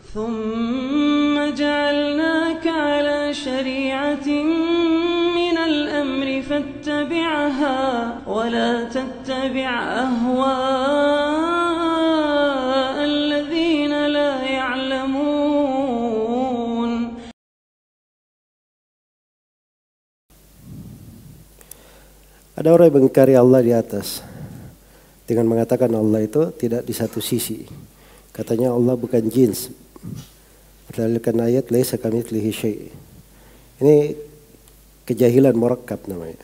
ثم جعلناك على شريعة من الأمر فاتبعها ولا تتبع أهواء الذين لا يعلمون. Ada orang yang mengingkari Allah di atas dengan mengatakan Allah itu tidak di satu sisi. Katanya Allah bukan jins. Berdalilkan ayat laisa kamitslihi syai'. Ini kejahilan murakkab namanya.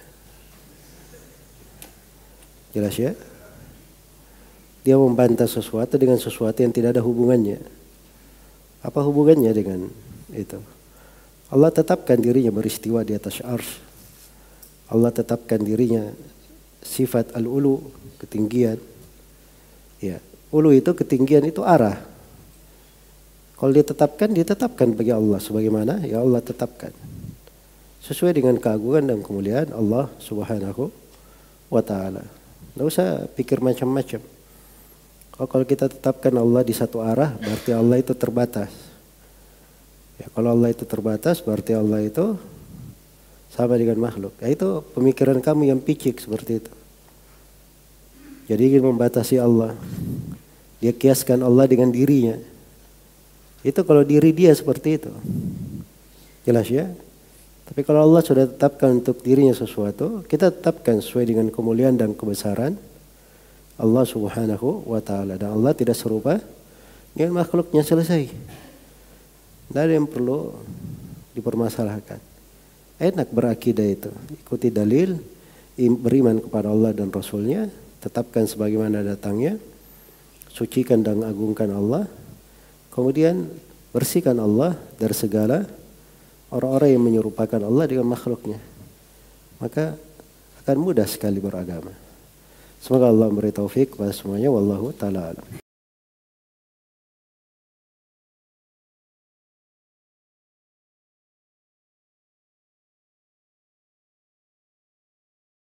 Jelas ya? Dia membantah sesuatu dengan sesuatu yang tidak ada hubungannya. Apa hubungannya dengan itu? Allah tetapkan dirinya beristiwa di atas arsy. Allah tetapkan dirinya sifat al-ulu, ketinggian. Ya, ulu itu ketinggian itu arah. Kalau ditetapkan bagi Allah sebagaimana ya Allah tetapkan. Sesuai dengan keagungan dan kemuliaan Allah Subhanahu wa taala. Enggak usah pikir macam-macam. Kalau kita tetapkan Allah di satu arah, berarti Allah itu terbatas. Ya, kalau Allah itu terbatas, berarti Allah itu sama dengan makhluk. Ya, itu pemikiran kamu yang picik seperti itu. Jadi ingin membatasi Allah. Dia kiaskan Allah dengan dirinya. Itu kalau diri dia seperti itu. Jelas ya? Tapi kalau Allah sudah tetapkan untuk dirinya sesuatu, kita tetapkan sesuai dengan kemuliaan dan kebesaran Allah Subhanahu wa taala. Dan Allah tidak serupa dengan makhluknya, selesai. Tidak ada yang perlu dipermasalahkan. Enak berakidah itu. Ikuti dalil, beriman kepada Allah dan Rasulnya, tetapkan sebagaimana datangnya, sucikan dan agungkan Allah, kemudian bersihkan Allah dari segala orang-orang yang menyerupakan Allah dengan makhluknya. Maka akan mudah sekali beragama. Semoga Allah memberi taufik kepada semuanya. Wallahu ta'ala alam.